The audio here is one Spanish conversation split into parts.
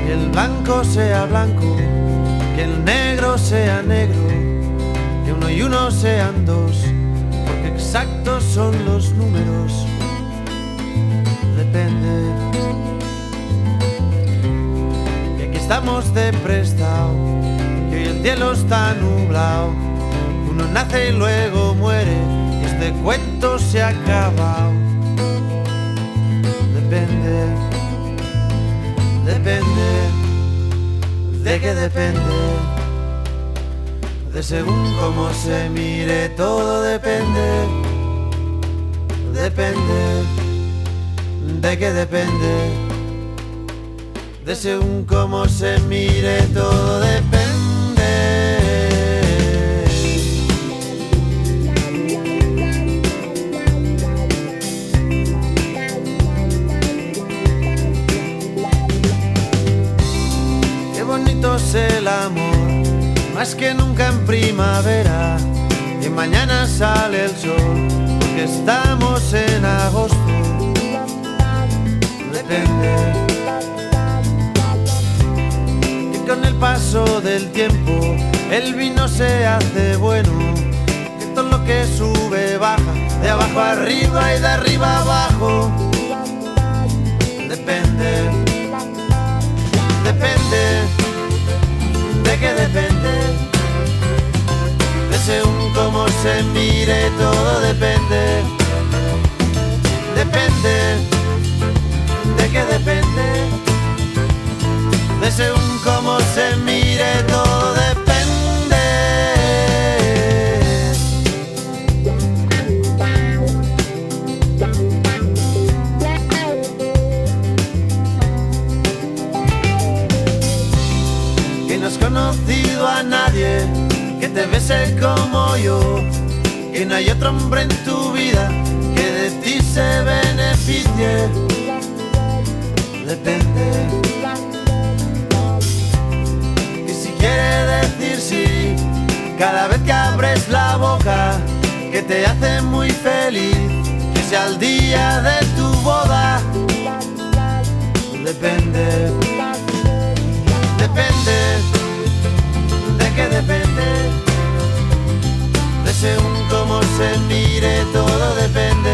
que el blanco sea blanco, que el negro sea negro, que uno y uno sean dos, porque exactos son los números. Depende. Y aquí estamos de prestado, que hoy el cielo está nublado. Uno nace y luego muere, y este cuento se ha acabado. Depende, depende, ¿de qué depende? De según cómo se mire, todo depende. Depende, ¿de qué depende? De según cómo se mire, todo depende. Qué bonito es el amor, más que nunca en primavera, y mañana sale el sol, porque estamos en agosto. Depende. Que con el paso del tiempo el vino se hace bueno, que todo lo que sube baja, de abajo arriba y de arriba abajo. Depende. Depende. ¿De qué depende? De según cómo se mire, todo depende. Depende. ¿De qué depende? De según cómo se mire, todo depende. Que no has conocido a nadie que te bese como yo, que no hay otro hombre en tu vida que de ti se beneficie. Depende. Y si quiere decir sí, cada vez que abres la boca, que te hace muy feliz, que sea el día de tu boda. Depende. Depende. ¿De qué depende? De según cómo se mire, todo depende.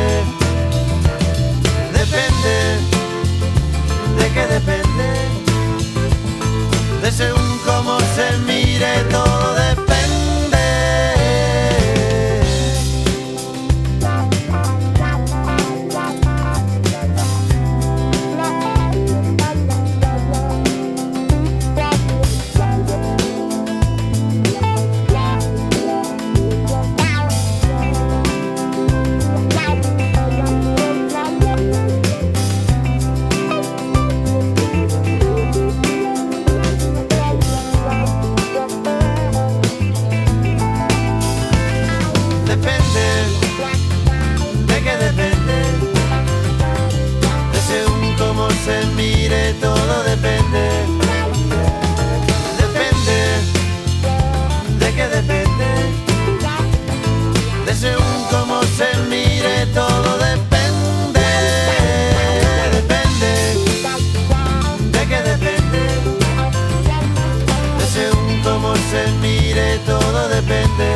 Depende. ¿De qué depende? De según cómo se mire, todo depende. Se mire, todo depende. Depende. ¿De qué depende? De según cómo se mire, todo depende. Depende. ¿De qué depende? De según cómo se mire, todo depende.